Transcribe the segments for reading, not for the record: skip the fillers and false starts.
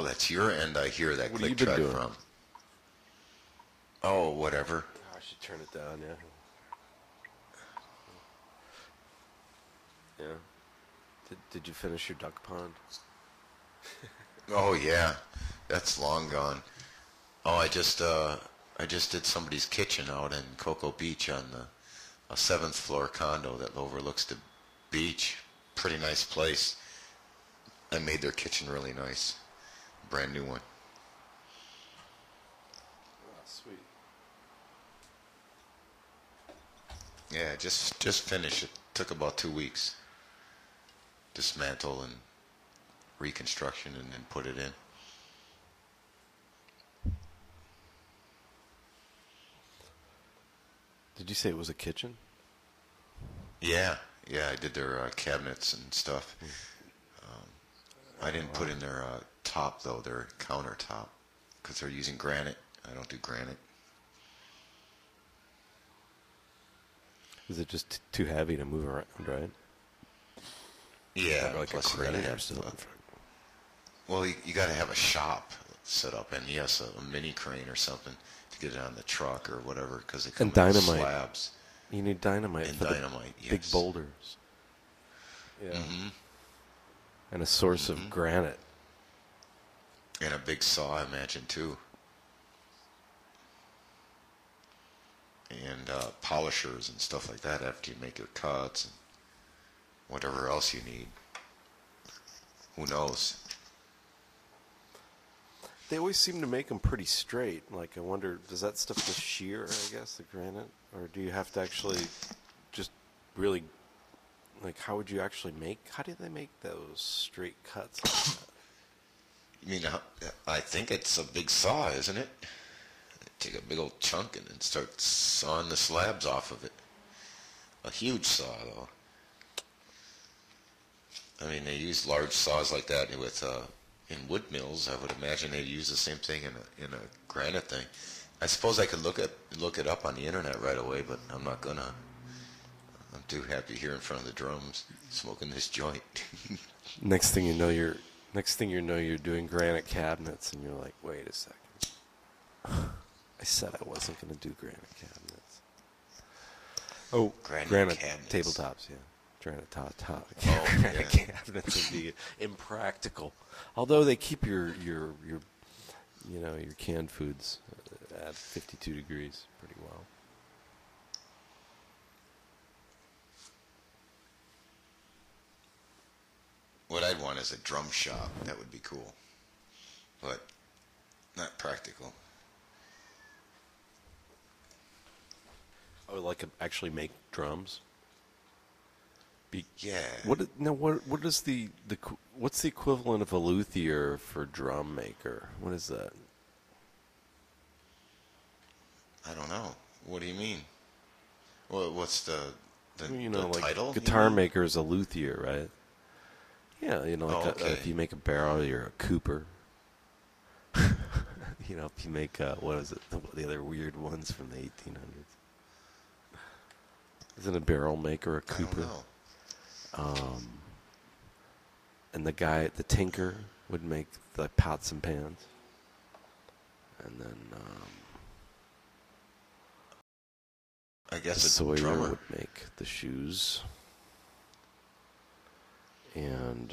that's your end I hear that What click have you been track doing? from. Oh, whatever. I should turn it down, yeah. Yeah. Did you finish your duck pond? Oh yeah, that's long gone. Oh, I just did somebody's kitchen out in Cocoa Beach on a 7th floor condo that overlooks the beach. Pretty nice place. I made their kitchen really nice. Brand new one. Oh, sweet. Yeah, just finished. It took about 2 weeks. Dismantle and reconstruction and then put it in. Did you say it was a kitchen? Yeah, I did their cabinets and stuff. I didn't put in their top though, their countertop, because they're using granite. I don't do granite. Is it just too heavy to move around, right? Yeah, Or like plus a you gotta crane or have something. well, you got to have a shop set up, and yes, a mini crane or something to get it on the truck or whatever, because they come And in dynamite. slabs. You need dynamite And for dynamite, the big yes. boulders. Yeah. Mm-hmm. And a source of granite. And a big saw, I imagine, too. And polishers and stuff like that after you make your cuts and whatever else you need. Who knows? They always seem to make them pretty straight. Like, I wonder, does that stuff just shear, I guess, the granite? Or do you have to actually just really, like, how would you actually how do they make those straight cuts like that? You mean, I think it's a big saw, isn't it? Take a big old chunk and then start sawing the slabs off of it. A huge saw, though. I mean, they use large saws like that with in wood mills. I would imagine they'd use the same thing in a granite thing. I suppose I could look it up on the internet right away, but I'm not gonna. I'm too happy here in front of the drums, smoking this joint. Next thing you know, you're doing granite cabinets, and you're like, wait a second. I said I wasn't going to do granite cabinets. Oh, granite cabinets. tabletops, yeah. Granite top. Oh, granite yeah. cabinets would be impractical. Although they keep your canned foods at 52 degrees pretty well. What I'd want is a drum shop. That would be cool, but not practical. Oh, like actually make drums? Yeah. What is what's the equivalent of a luthier for drum maker? What is that? I don't know. What do you mean? What's the Like title? guitar maker is a luthier, right? Yeah, okay. if you make a barrel, you're a cooper. If you make what is it? The other weird ones from the 1800s. Isn't a barrel maker a cooper? I don't know. And the tinker would make the pots and pans. And then I guess the a sawyer drummer. would make the shoes. And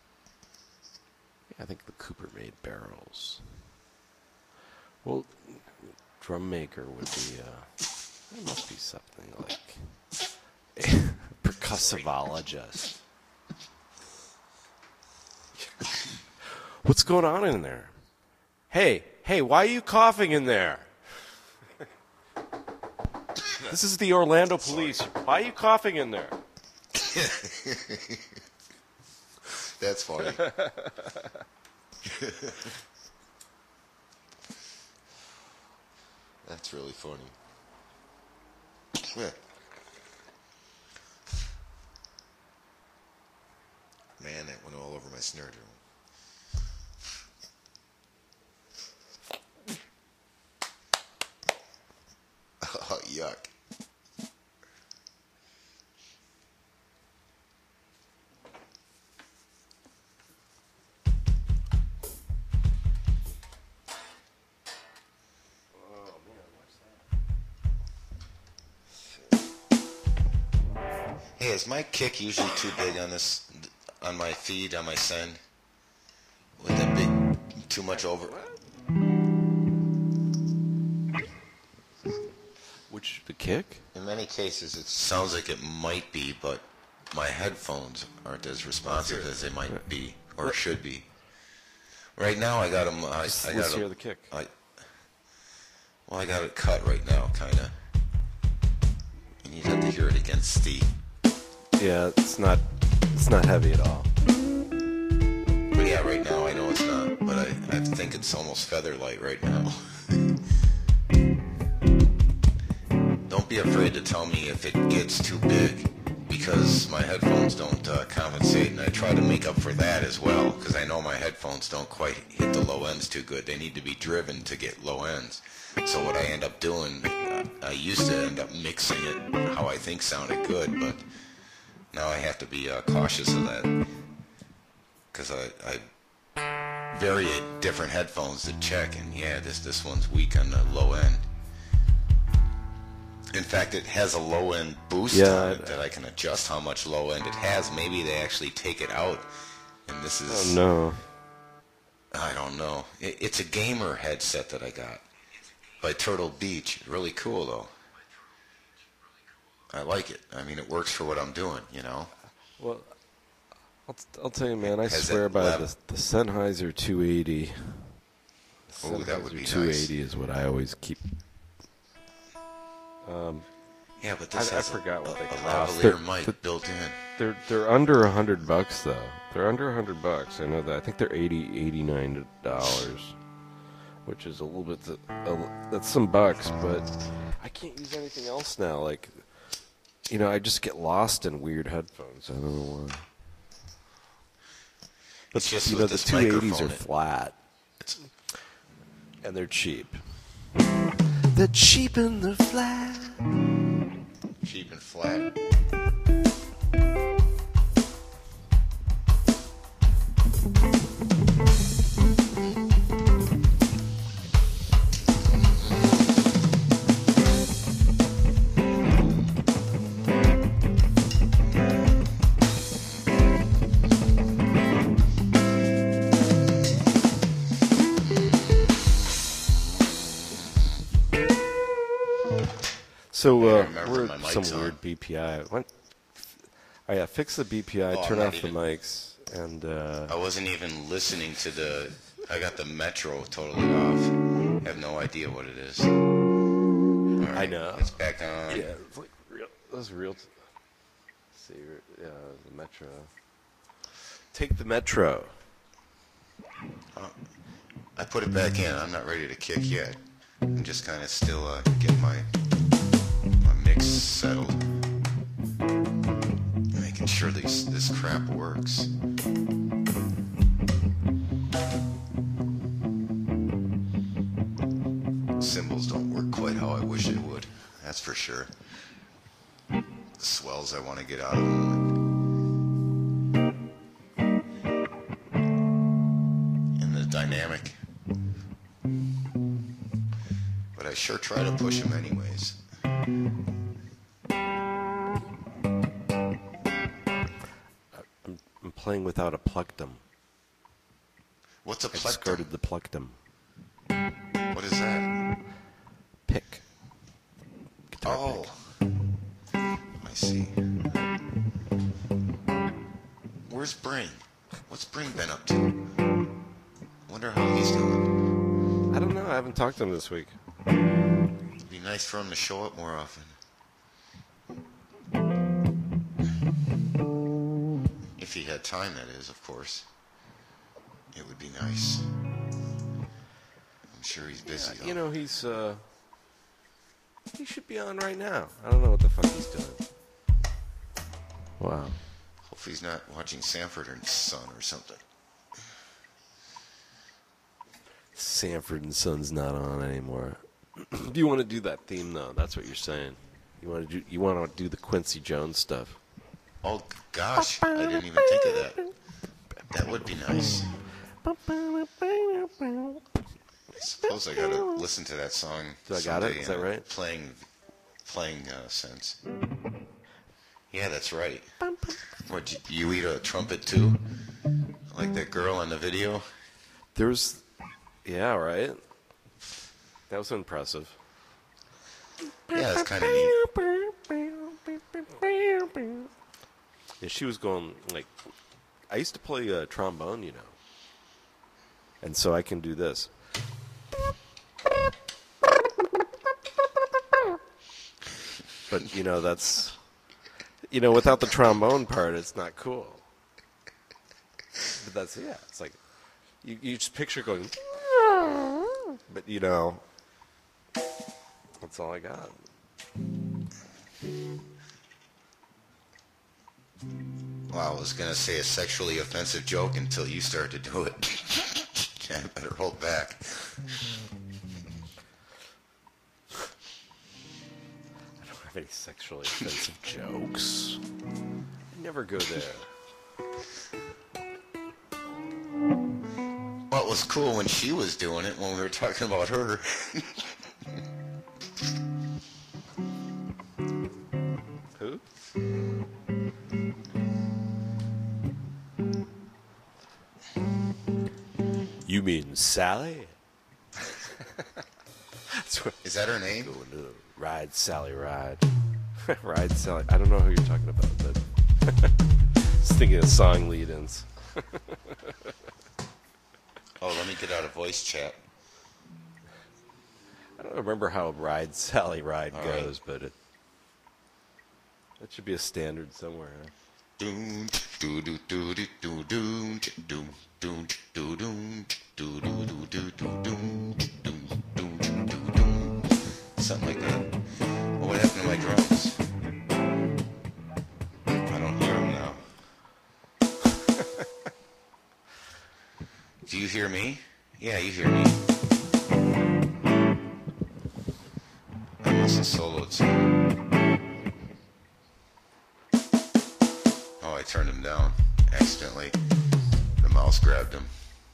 I think the cooper made barrels. Well, drum maker would be it must be something like a percussivologist. What's going on in there? Hey, why are you coughing in there? This is the Orlando police. Why are you coughing in there? That's funny. That's really funny. Yeah. Man, that went all over my snare drum. Oh, yuck. Hey, is my kick usually too big on this, on my feed, on my send? With that big, too much over? Which, the kick? In many cases, it sounds like it might be, but my headphones aren't as responsive as they might be or should be. Right now, I got them. Let's hear the kick. I got it cut right now, kind of. And you'd have to hear it against the. Yeah, it's not heavy at all. But yeah, right now I know it's not, but I think it's almost feather light right now. Don't be afraid to tell me if it gets too big, because my headphones don't compensate, and I try to make up for that as well, because I know my headphones don't quite hit the low ends too good. They need to be driven to get low ends. So what I end up doing, I used to end up mixing it how I think sounded good, but now I have to be cautious of that, because I vary different headphones to check, and yeah, this one's weak on the low end. In fact, it has a low end boost on it that I can adjust how much low end it has. Maybe they actually take it out, and this is... Oh, no. I don't know. It's a gamer headset that I got by Turtle Beach. Really cool, though. I like it. I mean, it works for what I'm doing, you know? Well, I'll tell you, man, I swear by the Sennheiser 280. Oh, that would be nice. 280 is what I always keep. Yeah, but this has I forgot what they a cost. lavalier mic built in. They're under $100 though. They're under $100. I know that. I think they're $89, which is a little bit. That's some bucks, but I can't use anything else now. Like, you know, I just get lost in weird headphones. I don't know why. But It's just you know, the 280s are flat, and they're cheap. They're cheap and they're flat. Cheap and flat. So we're my at mic's some on. weird BPI. Oh yeah, fix the BPI, Oh, turn I'm off not the even- mics, and I wasn't even listening to the... I got the Metro totally off. I have no idea what it is. All right, I know. It's back on. yeah, it's like real. That's real. See, yeah, the Metro. Take the Metro. I put it back in. I'm not ready to kick yet. I'm just kind of still getting my mix settled. Making sure this crap works. Cymbals don't work quite how I wish they would. That's for sure. The swells I want to get out of them. And the dynamic. But I sure try to push them anyways. I'm playing without a plectrum. What's a I plectrum? discarded the plectrum. What is that? Pick. Guitar Oh, pick. I see. Where's Brain? What's Brain been up to? Wonder how he's doing. I don't know. I haven't talked to him this week. It'd be nice for him to show up more often. If he had time, that is, of course. It would be nice. I'm sure he's busy, though. You know, he should be on right now. I don't know what the fuck he's doing. Wow. Hope he's not watching Sanford and Son or something. Sanford and Son's not on anymore. Do you want to do that theme though? That's what you're saying. You want to do the Quincy Jones stuff. Oh, gosh, I didn't even think of that. That would be nice. I suppose I gotta listen to that song. Do I got it? someday Is that in a right? Playing sense. Yeah, that's right. What, you eat a trumpet too? Like that girl in the video? There's, yeah, right. That was impressive. Yeah, that's kind of neat. Yeah, she was going like, I used to play trombone, you know, and so I can do this. But you know, that's, you know, without the trombone part, it's not cool. But that's, yeah, it's like you just picture going, but you know, that's all I got. Wow, I was going to say a sexually offensive joke until you started to do it. I better hold back. I don't have any sexually offensive jokes. I never go there. Well, it was cool when she was doing it, when we were talking about her. Who? You mean Sally? That's what Is that her name? going to ride, Sally, ride. Ride, Sally. I don't know who you're talking about, but just thinking of song lead-ins. Oh, let me get out of voice chat. I don't remember how Ride, Sally, Ride All goes, but that should be a standard somewhere. Huh? Doom, doo doo doo doo doo doom, doom, doom, doo doom, doo doo doo doo doo doom, doom, doom, doo doom. Something like that. Well, what happened to my drums? I don't hear them now. Do you hear me? Yeah, you hear me. I must have soloed some. Oh, I turned him down accidentally. The mouse grabbed him.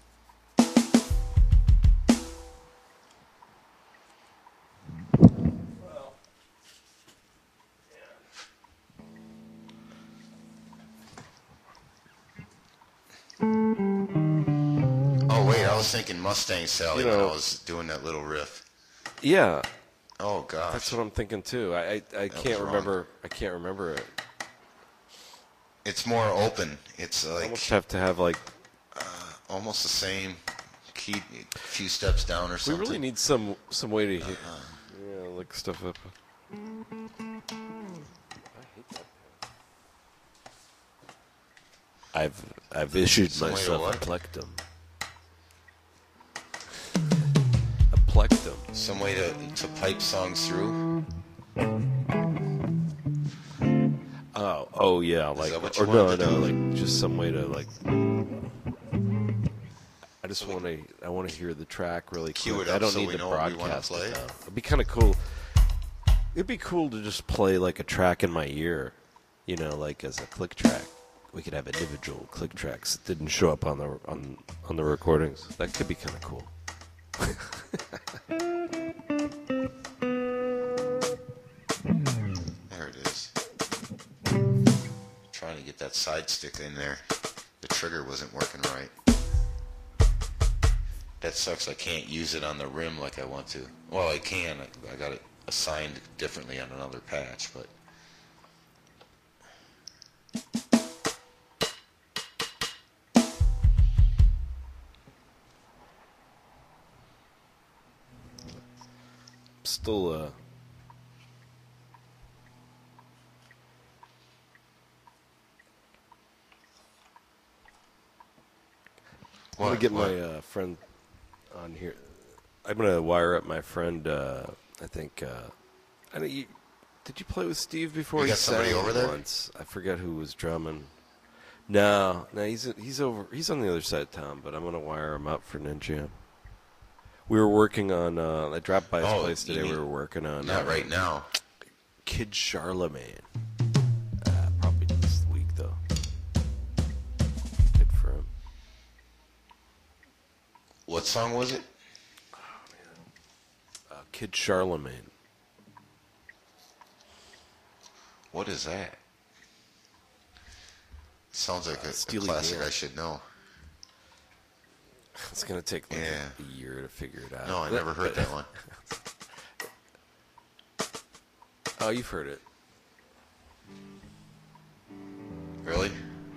Oh, wait, I was thinking Mustang Sally You know- when I was doing that little riff. Yeah, Oh, gosh. that's what I'm thinking too. I can't wrong. remember. I can't remember it. It's more open. It's I like almost have to have like. almost the same key, a few steps down or We something. really need some way to look stuff up. I've issued Some way to myself a what? plectum. A plectum. Some way to pipe songs through. Oh yeah, like that what you or no, wanted to do? like just some way to like. I just want to. I want to hear the track really quick. Cue it I up don't so need we to know what we wanna broadcast play. it. Though. It'd be kind of cool. It'd be cool to just play like a track in my ear, you know, like as a click track. We could have individual click tracks that didn't show up on the recordings. That could be kind of cool. There it is. Trying to get that side stick in there. The trigger wasn't working right. That sucks. I can't use it on the rim like I want to. Well, I can. I got it assigned differently on another patch, but... Still, I'm gonna get What? my friend on here. I'm gonna wire up my friend. I think. I don't. Did you play with Steve before? You He got somebody sang over there? once. I forget who was drumming. No, he's over. He's on the other side of town, but I'm gonna wire him up for Ninja. We were working on. I dropped by his Oh, place you today. We mean were working on. Not right now. Kid Charlemagne. Probably this week though. Good for him. What song was it? Kid Charlemagne. What is that? Sounds like a Steely classic Dan. I should know. It's gonna take like Yeah. a year to figure it out. No, I never heard that one. Oh, you've heard it. Really?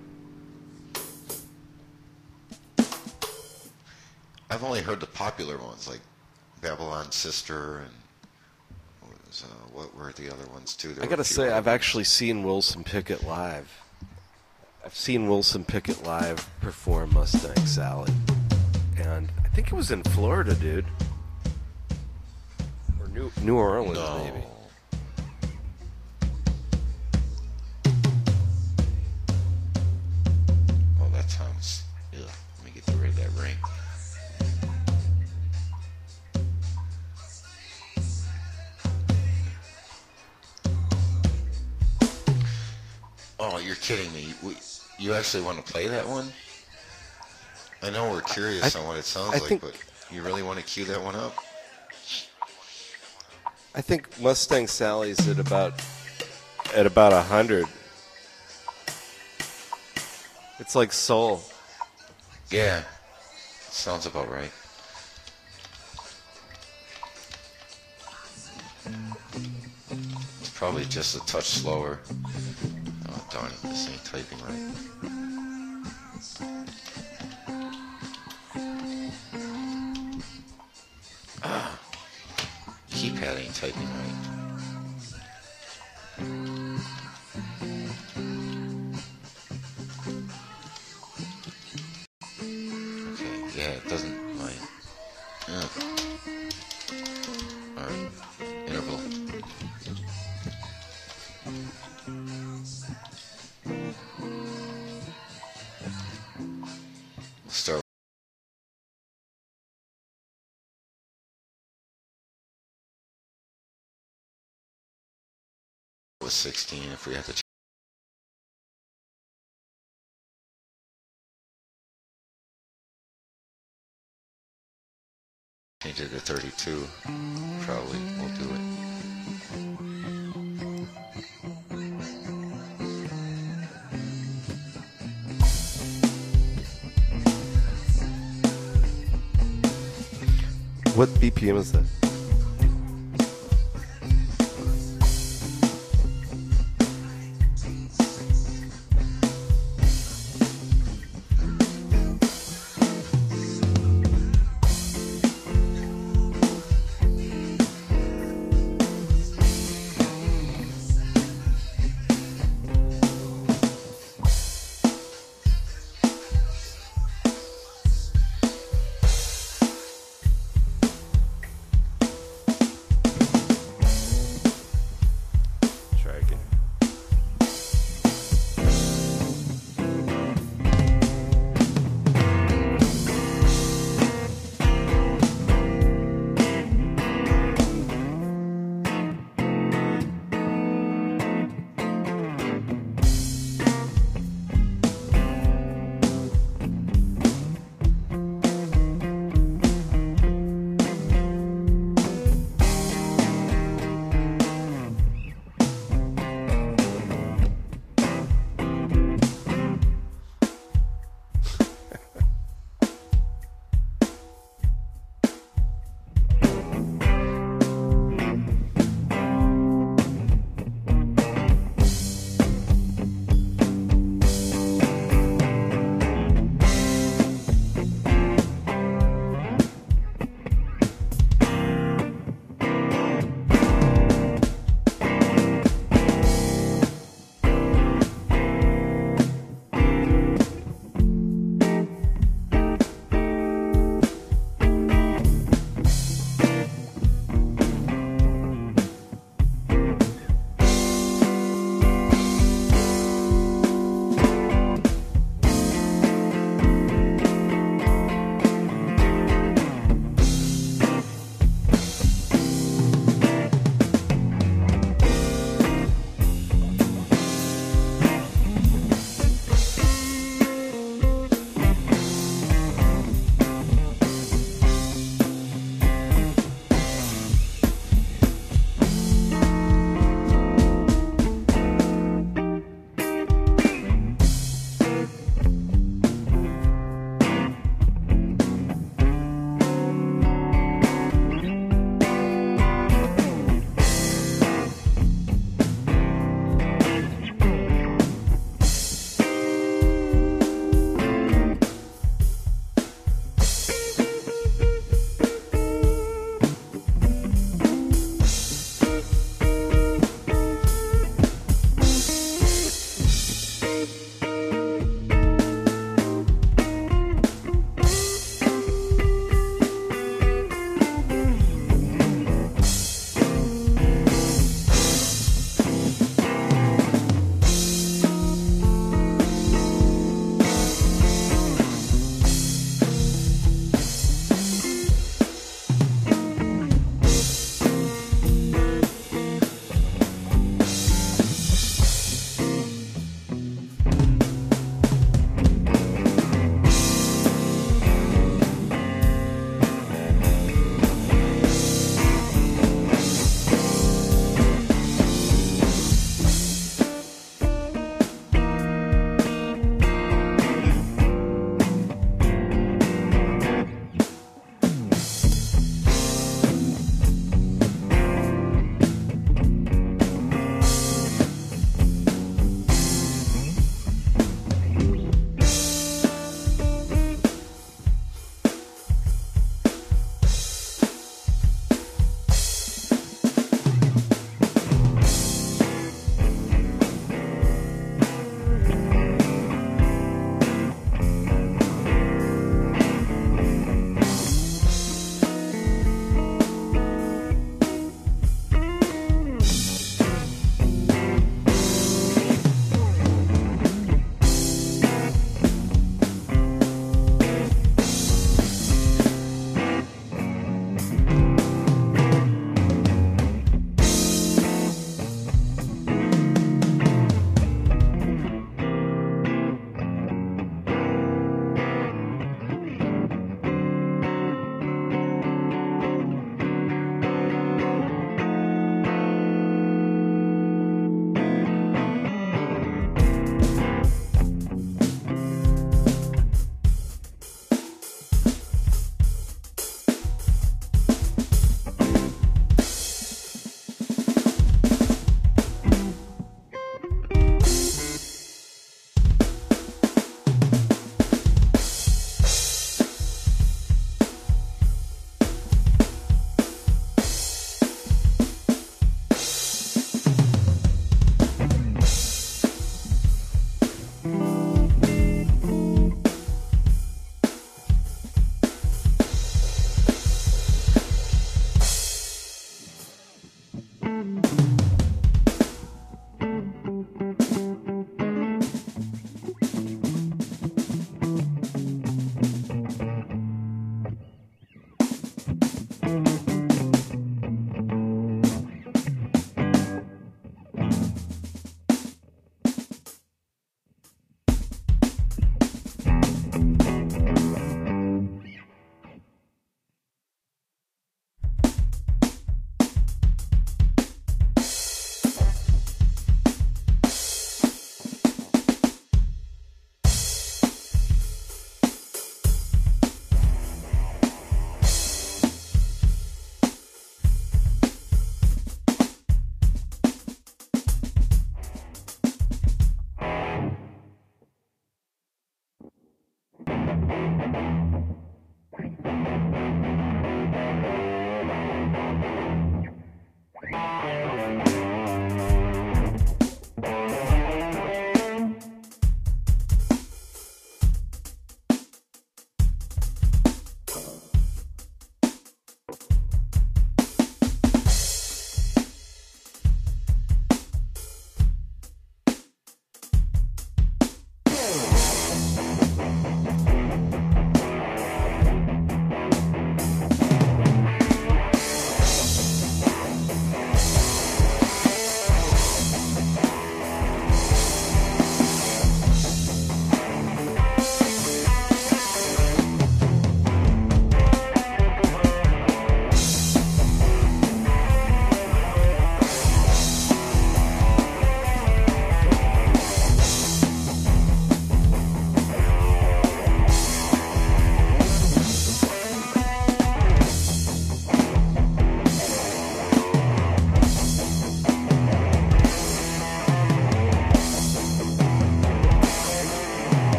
I've only heard the popular ones, like Babylon Sister and what were the other ones too? There I were gotta a few say, other I've ones. actually seen Wilson Pickett live. I've seen Wilson Pickett live perform Mustang Sally, and I think it was in Florida, dude, or New Orleans, No. maybe. Oh, that sounds. Yeah. Let me get rid of that ring. Oh, you're kidding me. You actually want to play that one? I know we're curious on what it sounds I like, think- but you really want to cue that one up? I think Mustang Sally's at about 100. It's like soul. Yeah. Sounds about right. It's probably just a touch slower. Oh, darn it. This ain't typing right. Keypad ain't typing right. Okay, yeah, it doesn't like. Alright, interval. Start with 16 if we have to change it to 32. Probably we'll do it. What BPM is that?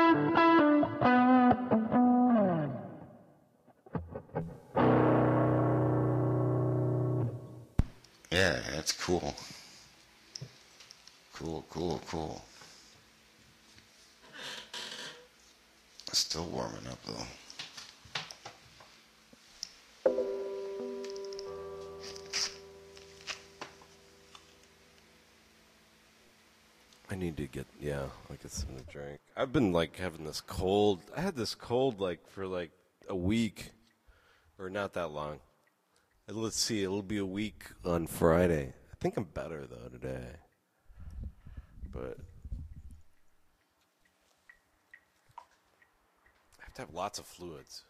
Yeah, that's cool. Cool. Still warming up though. I need to get I'll get something to drink. I've been like having this cold. I had this cold like for like a week, or not that long. Let's see, it'll be a week on Friday. I think I'm better though today, but I have to have lots of fluids.